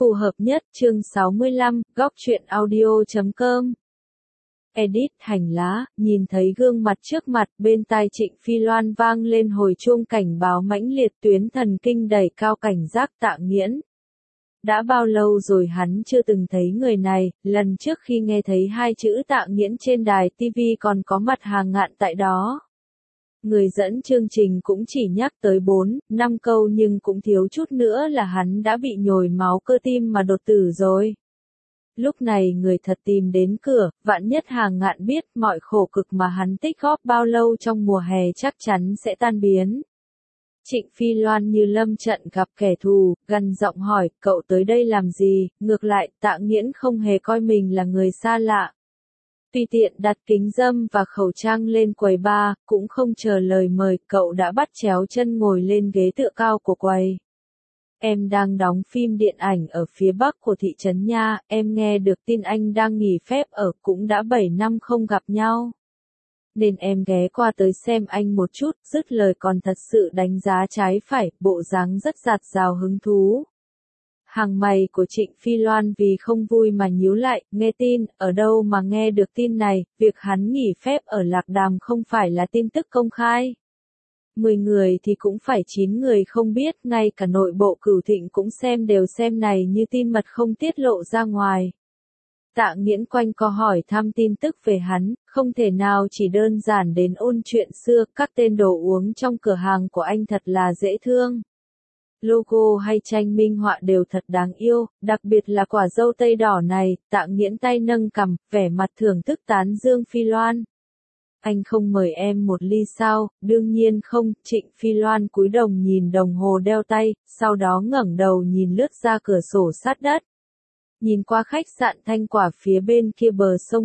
Phù hợp nhất chương 65, góc truyện audio.com. Edit hành lá, nhìn thấy gương mặt trước mặt, bên tai Trịnh Phi Loan vang lên hồi chuông cảnh báo mãnh liệt, tuyến thần kinh đẩy cao cảnh giác. Tạ Nghiễn. Đã bao lâu rồi hắn chưa từng thấy người này, lần trước khi nghe thấy hai chữ Tạ Nghiễn trên đài TV còn có mặt Hàng Ngạn tại đó. Người dẫn chương trình cũng chỉ nhắc tới 4-5 câu nhưng cũng thiếu chút nữa là hắn đã bị nhồi máu cơ tim mà đột tử rồi. Lúc này người thật tìm đến cửa, vạn nhất Hàng Ngạn biết mọi khổ cực mà hắn tích góp bao lâu trong mùa hè chắc chắn sẽ tan biến. Trịnh Phi Loan như lâm trận gặp kẻ thù, gằn giọng hỏi, cậu tới đây làm gì? Ngược lại, Tạ Nghiễn không hề coi mình là người xa lạ. Tùy tiện đặt kính râm và khẩu trang lên quầy bar, cũng không chờ lời mời, cậu đã bắt chéo chân ngồi lên ghế tựa cao của quầy. Em đang đóng phim điện ảnh ở phía bắc của thị trấn nha, em nghe được tin anh đang nghỉ phép ở, cũng đã 7 năm không gặp nhau. Nên em ghé qua tới xem anh một chút, dứt lời còn thật sự đánh giá trái phải, bộ dáng rất dạt dào hứng thú. Hàng mày của Trịnh Phi Loan vì không vui mà nhíu lại, nghe tin, ở đâu mà nghe được tin này, việc hắn nghỉ phép ở Lạc Đàm không phải là tin tức công khai. 10 người thì cũng phải 9 người không biết, ngay cả nội bộ Cửu Thịnh cũng đều xem này như tin mật không tiết lộ ra ngoài. Tạ Nghiễn quanh co hỏi thăm tin tức về hắn, không thể nào chỉ đơn giản đến ôn chuyện xưa, các tên đồ uống trong cửa hàng của anh thật là dễ thương. Logo hay tranh minh họa đều thật đáng yêu, đặc biệt là quả dâu tây đỏ này. Tạ Nghiễn tay nâng cằm, vẻ mặt thưởng thức tán dương Phi Loan. Anh không mời em một ly sao? Đương nhiên không. Trịnh Phi Loan cúi đầu nhìn đồng hồ đeo tay, sau đó ngẩng đầu nhìn lướt ra cửa sổ sát đất. Nhìn qua khách sạn Thanh Quả phía bên kia bờ sông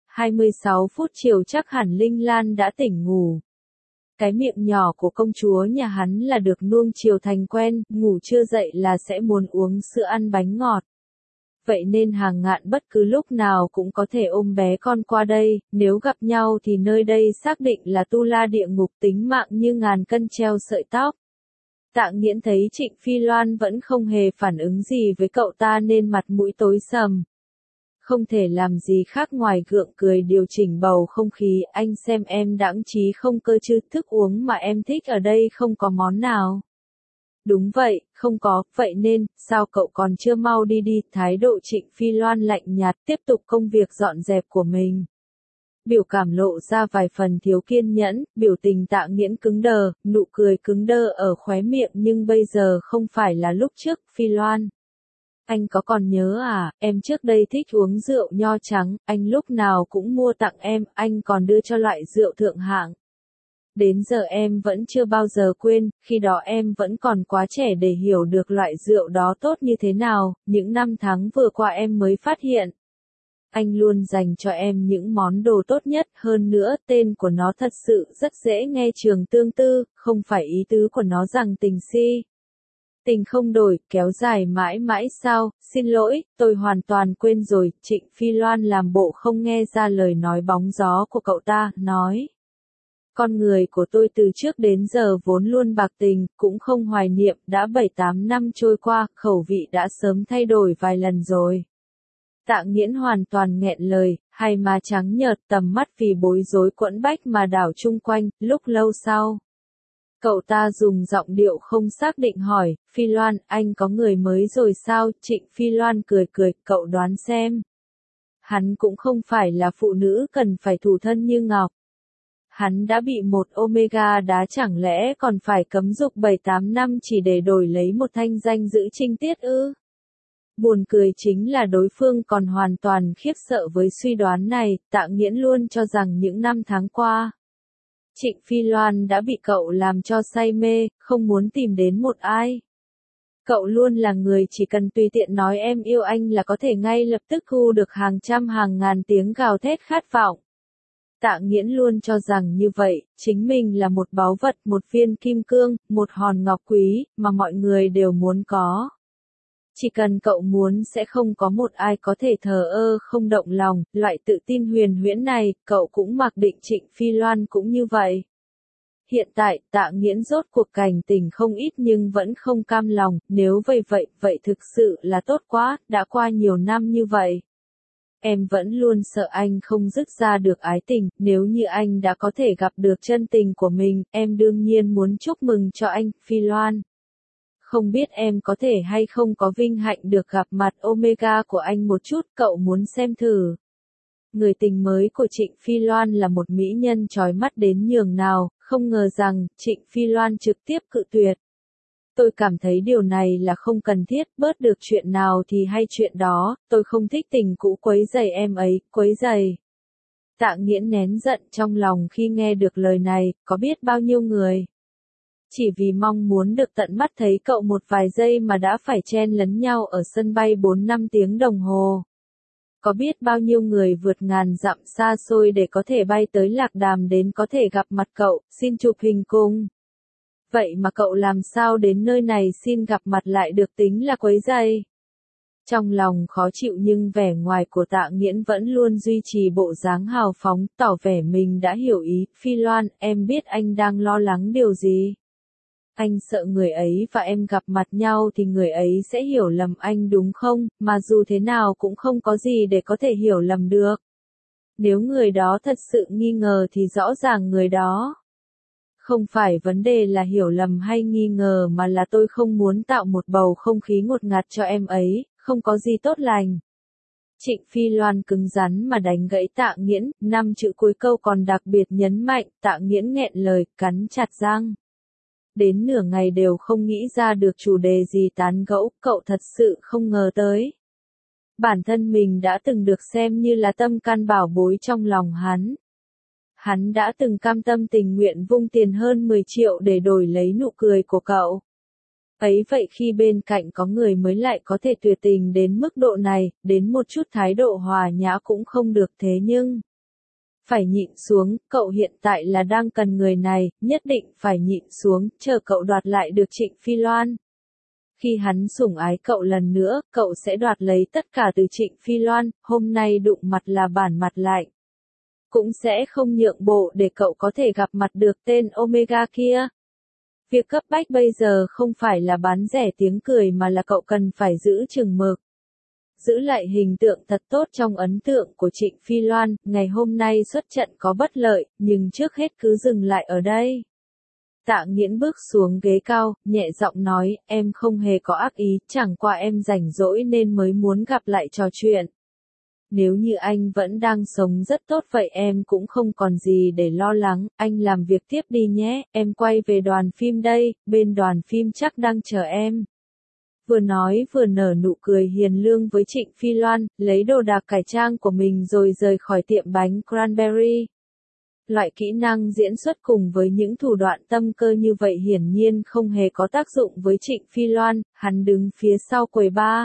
26 phút chiều chắc hẳn Linh Lan đã tỉnh ngủ. Cái miệng nhỏ của công chúa nhà hắn là được nuông chiều thành quen, ngủ chưa dậy là sẽ muốn uống sữa ăn bánh ngọt. Vậy nên Hàng Ngạn bất cứ lúc nào cũng có thể ôm bé con qua đây, nếu gặp nhau thì nơi đây xác định là tu la địa ngục, tính mạng như ngàn cân treo sợi tóc. Tạ Nghiễn thấy Trịnh Phi Loan vẫn không hề phản ứng gì với cậu ta nên mặt mũi tối sầm. Không thể làm gì khác ngoài gượng cười điều chỉnh bầu không khí, anh xem em đãng trí không cơ chứ, thức uống mà em thích ở đây không có món nào. Đúng vậy, không có, vậy nên, sao cậu còn chưa mau đi đi, thái độ Trịnh Phi Loan lạnh nhạt tiếp tục công việc dọn dẹp của mình. Biểu cảm lộ ra vài phần thiếu kiên nhẫn, biểu tình Tạ Nghiễn cứng đờ, nụ cười cứng đơ ở khóe miệng nhưng bây giờ không phải là lúc trước, Phi Loan. Anh có còn nhớ à, em trước đây thích uống rượu nho trắng, anh lúc nào cũng mua tặng em, anh còn đưa cho loại rượu thượng hạng. Đến giờ em vẫn chưa bao giờ quên, khi đó em vẫn còn quá trẻ để hiểu được loại rượu đó tốt như thế nào, những năm tháng vừa qua em mới phát hiện. Anh luôn dành cho em những món đồ tốt nhất, hơn nữa tên của nó thật sự rất dễ nghe, Trường Tương Tư, không phải ý tứ của nó rằng tình si. Tình không đổi, kéo dài mãi mãi sao, xin lỗi, tôi hoàn toàn quên rồi. Trịnh Phi Loan làm bộ không nghe ra lời nói bóng gió của cậu ta, nói. Con người của tôi từ trước đến giờ vốn luôn bạc tình, cũng không hoài niệm, đã 7-8 năm trôi qua, khẩu vị đã sớm thay đổi vài lần rồi. Tạ Nghiễn hoàn toàn nghẹn lời, hai má trắng nhợt, tầm mắt vì bối rối quẫn bách mà đảo chung quanh, lúc lâu sau. Cậu ta dùng giọng điệu không xác định hỏi, Phi Loan, anh có người mới rồi sao? Trịnh Phi Loan cười cười, cậu đoán xem. Hắn cũng không phải là phụ nữ cần phải thủ thân như ngọc. Hắn đã bị một Omega đá, chẳng lẽ còn phải cấm dục 7-8 năm chỉ để đổi lấy một thanh danh giữ trinh tiết ư? Buồn cười chính là đối phương còn hoàn toàn khiếp sợ với suy đoán này. Tạ Nghiễn luôn cho rằng những năm tháng qua, Trịnh Phi Loan đã bị cậu làm cho say mê, không muốn tìm đến một ai. Cậu luôn là người chỉ cần tùy tiện nói em yêu anh là có thể ngay lập tức thu được hàng trăm hàng ngàn tiếng gào thét khát vọng. Tạ Nghiễn luôn cho rằng như vậy, chính mình là một báu vật, một viên kim cương, một hòn ngọc quý, mà mọi người đều muốn có. Chỉ cần cậu muốn sẽ không có một ai có thể thờ ơ không động lòng, loại tự tin huyền huyễn này, cậu cũng mặc định Trịnh Phi Loan cũng như vậy. Hiện tại, Tạ Nghiễn rốt cuộc cảnh tỉnh không ít nhưng vẫn không cam lòng, nếu vậy thực sự là tốt quá, đã qua nhiều năm như vậy. Em vẫn luôn sợ anh không dứt ra được ái tình, nếu như anh đã có thể gặp được chân tình của mình, em đương nhiên muốn chúc mừng cho anh, Phi Loan. Không biết em có thể hay không có vinh hạnh được gặp mặt Omega của anh một chút, cậu muốn xem thử. Người tình mới của Trịnh Phi Loan là một mỹ nhân chói mắt đến nhường nào, không ngờ rằng, Trịnh Phi Loan trực tiếp cự tuyệt. Tôi cảm thấy điều này là không cần thiết, bớt được chuyện nào thì hay chuyện đó, tôi không thích tình cũ quấy rầy em ấy, quấy rầy. Tạ Nghiễn nén giận trong lòng khi nghe được lời này, có biết bao nhiêu người. Chỉ vì mong muốn được tận mắt thấy cậu một vài giây mà đã phải chen lấn nhau ở sân bay 4-5 tiếng đồng hồ. Có biết bao nhiêu người vượt ngàn dặm xa xôi để có thể bay tới Lạc Đàm đến có thể gặp mặt cậu, xin chụp hình cùng. Vậy mà cậu làm sao đến nơi này xin gặp mặt lại được tính là quấy rầy. Trong lòng khó chịu nhưng vẻ ngoài của Tạ Nghiễn vẫn luôn duy trì bộ dáng hào phóng, tỏ vẻ mình đã hiểu ý. Phi Loan, em biết anh đang lo lắng điều gì. Anh sợ người ấy và em gặp mặt nhau thì người ấy sẽ hiểu lầm anh đúng không, mà dù thế nào cũng không có gì để có thể hiểu lầm được. Nếu người đó thật sự nghi ngờ thì rõ ràng người đó. Không phải vấn đề là hiểu lầm hay nghi ngờ mà là tôi không muốn tạo một bầu không khí ngột ngạt cho em ấy, không có gì tốt lành. Trịnh Phi Loan cứng rắn mà đánh gãy Tạ Nghiễn, 5 chữ cuối câu còn đặc biệt nhấn mạnh, Tạ Nghiễn nghẹn lời, cắn chặt răng. Đến nửa ngày đều không nghĩ ra được chủ đề gì tán gẫu, cậu thật sự không ngờ tới. Bản thân mình đã từng được xem như là tâm can bảo bối trong lòng hắn. Hắn đã từng cam tâm tình nguyện vung tiền hơn 10 triệu để đổi lấy nụ cười của cậu. Ấy vậy khi bên cạnh có người mới lại có thể tuyệt tình đến mức độ này, đến một chút thái độ hòa nhã cũng không được thế nhưng. Phải nhịn xuống, cậu hiện tại là đang cần người này, nhất định phải nhịn xuống, chờ cậu đoạt lại được Trịnh Phi Loan. Khi hắn sủng ái cậu lần nữa, cậu sẽ đoạt lấy tất cả từ Trịnh Phi Loan, hôm nay đụng mặt là bản mặt lạnh. Cũng sẽ không nhượng bộ để cậu có thể gặp mặt được tên Omega kia. Việc cấp bách bây giờ không phải là bán rẻ tiếng cười mà là cậu cần phải giữ chừng mực. Giữ lại hình tượng thật tốt trong ấn tượng của Trịnh Phi Loan, ngày hôm nay xuất trận có bất lợi, nhưng trước hết cứ dừng lại ở đây. Tạ Nghiễn bước xuống ghế cao, nhẹ giọng nói, em không hề có ác ý, chẳng qua em rảnh rỗi nên mới muốn gặp lại trò chuyện. Nếu như anh vẫn đang sống rất tốt vậy em cũng không còn gì để lo lắng, anh làm việc tiếp đi nhé, em quay về đoàn phim đây, bên đoàn phim chắc đang chờ em. Vừa nói vừa nở nụ cười hiền lương với Trịnh Phi Loan, lấy đồ đạc cải trang của mình rồi rời khỏi tiệm bánh Cranberry. Loại kỹ năng diễn xuất cùng với những thủ đoạn tâm cơ như vậy hiển nhiên không hề có tác dụng với Trịnh Phi Loan, hắn đứng phía sau quầy bar.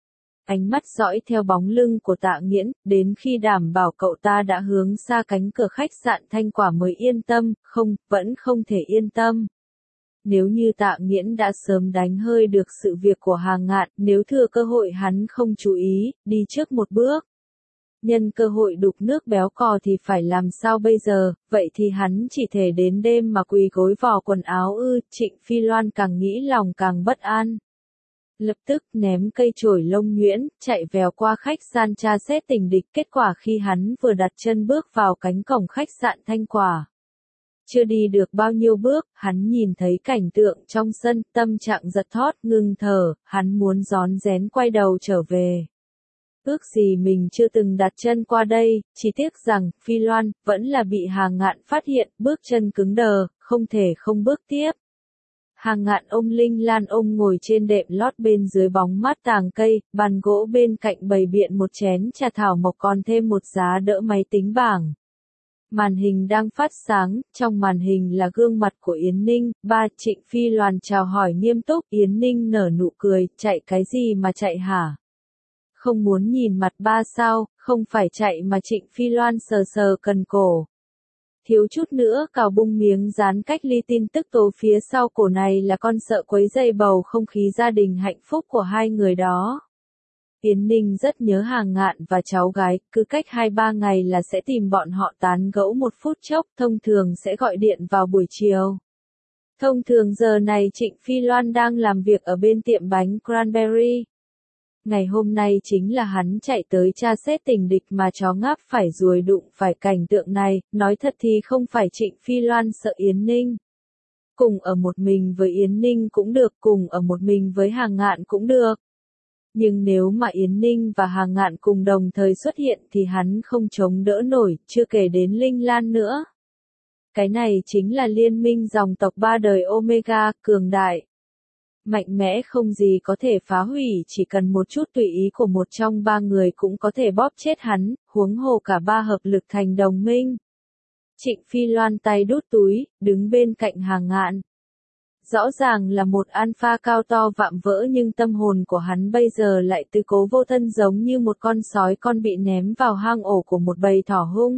Ánh mắt dõi theo bóng lưng của Tạ Nghiễn, đến khi đảm bảo cậu ta đã hướng xa cánh cửa khách sạn Thanh Quả mới yên tâm, không, vẫn không thể yên tâm. Nếu như Tạ Nghiễn đã sớm đánh hơi được sự việc của Hàng Ngạn, nếu thừa cơ hội hắn không chú ý, đi trước một bước. Nhân cơ hội đục nước béo cò thì phải làm sao bây giờ, vậy thì hắn chỉ thể đến đêm mà quỳ gối vò quần áo ư, Trịnh Phi Loan càng nghĩ lòng càng bất an. Lập tức ném cây chổi lông nhuyễn, chạy vèo qua khách sạn tra xét tình địch, kết quả khi hắn vừa đặt chân bước vào cánh cổng khách sạn Thanh Quả. Chưa đi được bao nhiêu bước, hắn nhìn thấy cảnh tượng trong sân, tâm trạng giật thót, ngưng thở, hắn muốn rón rén quay đầu trở về. Ước gì mình chưa từng đặt chân qua đây, chỉ tiếc rằng, Phi Loan, vẫn là bị Hàng Ngạn phát hiện, bước chân cứng đờ, không thể không bước tiếp. Hàng Ngạn ôm Linh Lan ôm ngồi trên đệm lót bên dưới bóng mát tàng cây, bàn gỗ bên cạnh bày biện một chén trà thảo mộc còn thêm một giá đỡ máy tính bảng. Màn hình đang phát sáng, trong màn hình là gương mặt của Yến Ninh, ba Trịnh Phi Loan chào hỏi nghiêm túc, Yến Ninh nở nụ cười, chạy cái gì mà chạy hả? Không muốn nhìn mặt ba sao, không phải chạy mà Trịnh Phi Loan sờ sờ cần cổ. Thiếu chút nữa cào bung miếng dán cách ly tin tức tố phía sau cổ này là con sợ quấy rầy bầu không khí gia đình hạnh phúc của hai người đó. Yến Ninh rất nhớ Hàng Ngạn và cháu gái, cứ cách 2-3 ngày là sẽ tìm bọn họ tán gẫu một phút chốc, thông thường sẽ gọi điện vào buổi chiều. Thông thường giờ này Trịnh Phi Loan đang làm việc ở bên tiệm bánh Cranberry. Ngày hôm nay chính là hắn chạy tới tra xét tình địch mà chó ngáp phải ruồi đụng phải cảnh tượng này, nói thật thì không phải Trịnh Phi Loan sợ Yến Ninh. Cùng ở một mình với Yến Ninh cũng được, cùng ở một mình với Hàng Ngạn cũng được. Nhưng nếu mà Yến Ninh và Hàng Ngạn cùng đồng thời xuất hiện thì hắn không chống đỡ nổi, chưa kể đến Linh Lan nữa. Cái này chính là liên minh dòng tộc 3 đời Omega, cường đại. Mạnh mẽ không gì có thể phá hủy, chỉ cần một chút tùy ý của một trong 3 người cũng có thể bóp chết hắn, huống hồ cả 3 hợp lực thành đồng minh. Trịnh Phi Loan tay đút túi, đứng bên cạnh Hàng Ngạn. Rõ ràng là một alpha cao to vạm vỡ nhưng tâm hồn của hắn bây giờ lại tứ cố vô thân giống như một con sói con bị ném vào hang ổ của một bầy thỏ hung.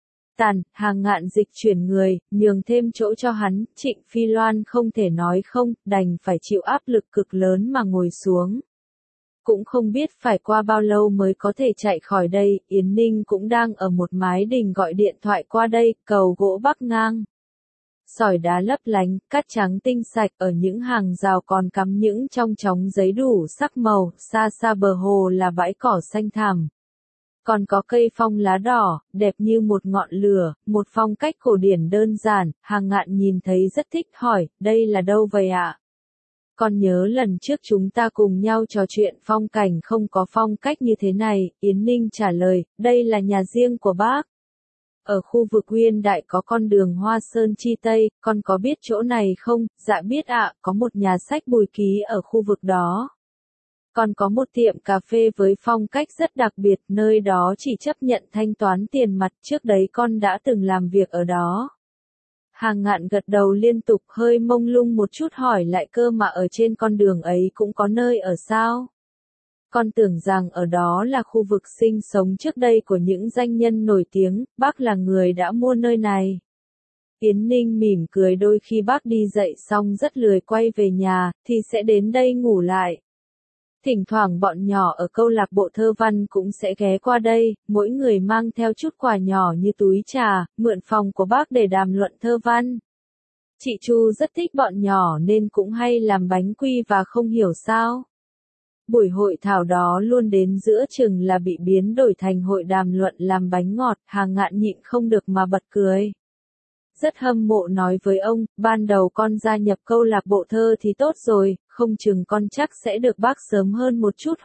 Hàng Ngạn dịch chuyển người, nhường thêm chỗ cho hắn, Trịnh Phi Loan không thể nói không, đành phải chịu áp lực cực lớn mà ngồi xuống. Cũng không biết phải qua bao lâu mới có thể chạy khỏi đây, Yến Ninh cũng đang ở một mái đình gọi điện thoại qua đây, cầu gỗ bắc ngang. Sỏi đá lấp lánh, cát trắng tinh sạch, ở những hàng rào còn cắm những trong chóng giấy đủ sắc màu, xa xa bờ hồ là bãi cỏ xanh thẳm. Còn có cây phong lá đỏ, đẹp như một ngọn lửa, một phong cách cổ điển đơn giản, Hàng Ngạn nhìn thấy rất thích, hỏi, đây là đâu vậy ạ? Con nhớ lần trước chúng ta cùng nhau trò chuyện phong cảnh không có phong cách như thế này, Yến Ninh trả lời, đây là nhà riêng của bác. Ở khu vực Uyên Đại có con đường Hoa Sơn Chi Tây, con có biết chỗ này không? Dạ biết ạ, có một nhà sách Bùi Ký ở khu vực đó. Còn có một tiệm cà phê với phong cách rất đặc biệt, nơi đó chỉ chấp nhận thanh toán tiền mặt, trước đấy con đã từng làm việc ở đó. Hàng Ngạn gật đầu liên tục, hơi mông lung một chút, hỏi lại, cơ mà ở trên con đường ấy cũng có nơi ở sao? Con tưởng rằng ở đó là khu vực sinh sống trước đây của những danh nhân nổi tiếng, bác là người đã mua nơi này. Yến Ninh mỉm cười, đôi khi bác đi dậy xong rất lười quay về nhà, thì sẽ đến đây ngủ lại. Thỉnh thoảng bọn nhỏ ở câu lạc bộ thơ văn cũng sẽ ghé qua đây, mỗi người mang theo chút quà nhỏ như túi trà, mượn phòng của bác để đàm luận thơ văn. Chị Chu rất thích bọn nhỏ nên cũng hay làm bánh quy và không hiểu sao. Buổi hội thảo đó luôn đến giữa chừng là bị biến đổi thành hội đàm luận làm bánh ngọt, Hàng Ngạn nhịn không được mà bật cười. Rất hâm mộ nói với ông, ban đầu con gia nhập câu lạc bộ thơ thì tốt rồi, không chừng con chắc sẽ được bác sớm hơn một chút,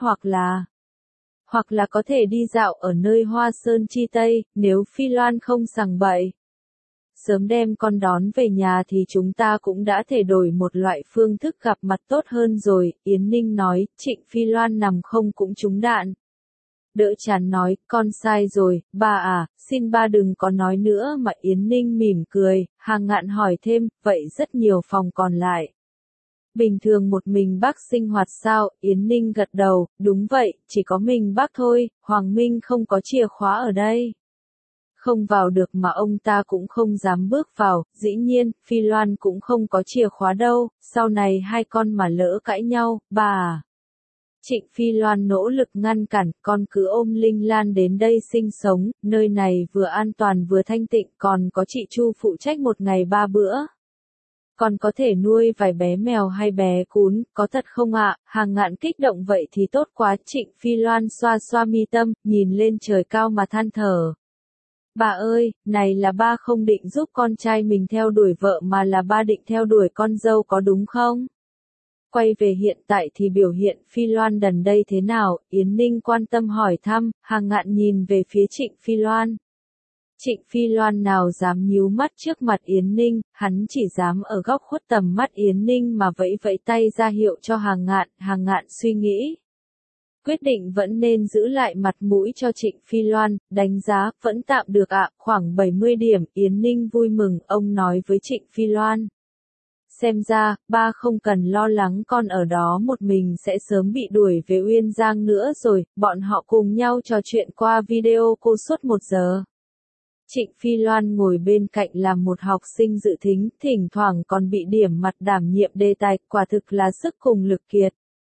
hoặc là có thể đi dạo ở nơi Hoa Sơn Chi Tây, nếu Phi Loan không sằng bậy. Sớm đem con đón về nhà thì chúng ta cũng đã thể đổi một loại phương thức gặp mặt tốt hơn rồi, Yến Ninh nói, Trịnh Phi Loan nằm không cũng trúng đạn. Đỡ chán nói, con sai rồi, ba à, xin ba đừng có nói nữa mà. Yến Ninh mỉm cười, Hàng Ngạn hỏi thêm, vậy rất nhiều phòng còn lại. Bình thường một mình bác sinh hoạt sao? Yến Ninh gật đầu, đúng vậy, chỉ có mình bác thôi, Hoàng Minh không có chìa khóa ở đây. Không vào được mà ông ta cũng không dám bước vào, dĩ nhiên, Phi Loan cũng không có chìa khóa đâu, sau này hai con mà lỡ cãi nhau, bà à. Trịnh Phi Loan nỗ lực ngăn cản, con cứ ôm Linh Lan đến đây sinh sống, nơi này vừa an toàn vừa thanh tịnh, còn có chị Chu phụ trách một ngày 3 bữa. Còn có thể nuôi vài bé mèo hay bé cún, có thật không ạ? Hàng Ngạn kích động, vậy thì tốt quá. Trịnh Phi Loan xoa xoa mi tâm, nhìn lên trời cao mà than thở. Bà ơi, này là ba không định giúp con trai mình theo đuổi vợ mà là ba định theo đuổi con dâu có đúng không? Quay về hiện tại thì biểu hiện Phi Loan gần đây thế nào? Yến Ninh quan tâm hỏi thăm, Hàng Ngạn nhìn về phía Trịnh Phi Loan. Trịnh Phi Loan nào dám nhíu mắt trước mặt Yến Ninh, hắn chỉ dám ở góc khuất tầm mắt Yến Ninh mà vẫy vẫy tay ra hiệu cho Hàng Ngạn suy nghĩ. Quyết định vẫn nên giữ lại mặt mũi cho Trịnh Phi Loan, đánh giá, vẫn tạm được ạ, khoảng 70 điểm, Yến Ninh vui mừng, ông nói với Trịnh Phi Loan. Xem ra, ba không cần lo lắng, con ở đó một mình sẽ sớm bị đuổi về Uyên Giang nữa rồi, bọn họ cùng nhau trò chuyện qua video cô suốt 1 giờ. Trịnh Phi Loan ngồi bên cạnh làm một học sinh dự thính, thỉnh thoảng còn bị điểm mặt đảm nhiệm đề tài, quả thực là sức cùng lực kiệt.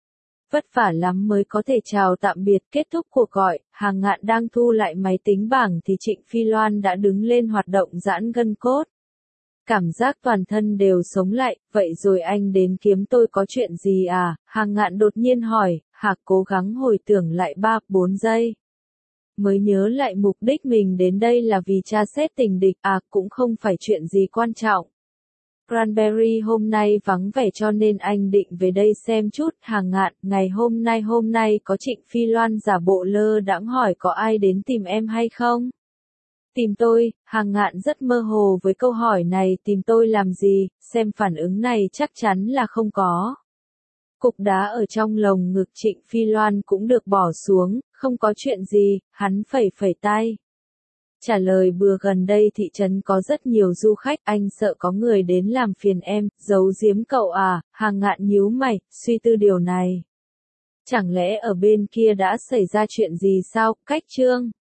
Vất vả lắm mới có thể chào tạm biệt. Kết thúc cuộc gọi, Hàng Ngạn đang thu lại máy tính bảng thì Trịnh Phi Loan đã đứng lên hoạt động giãn gân cốt. Cảm giác toàn thân đều sống lại, vậy rồi anh đến kiếm tôi có chuyện gì à? Hàng Ngạn đột nhiên hỏi, Hạc cố gắng hồi tưởng lại 3-4 giây. Mới nhớ lại mục đích mình đến đây là vì tra xét tình địch, cũng không phải chuyện gì quan trọng. Cranberry hôm nay vắng vẻ cho nên anh định về đây xem chút. Hàng Ngạn, ngày hôm nay có Trịnh Phi Loan giả bộ lơ đãng hỏi có ai đến tìm em hay không? Tìm tôi. Hàng Ngạn rất mơ hồ với câu hỏi này, tìm tôi làm gì, xem phản ứng này chắc chắn là không có. Cục đá ở trong lồng ngực Trịnh Phi Loan cũng được bỏ xuống, không có chuyện gì, hắn phẩy phẩy tay. Trả lời bừa, gần đây thị trấn có rất nhiều du khách, anh sợ có người đến làm phiền em, giấu giếm cậu à? Hàng Ngạn nhíu mày, suy tư điều này. Chẳng lẽ ở bên kia đã xảy ra chuyện gì sao? Cách Trương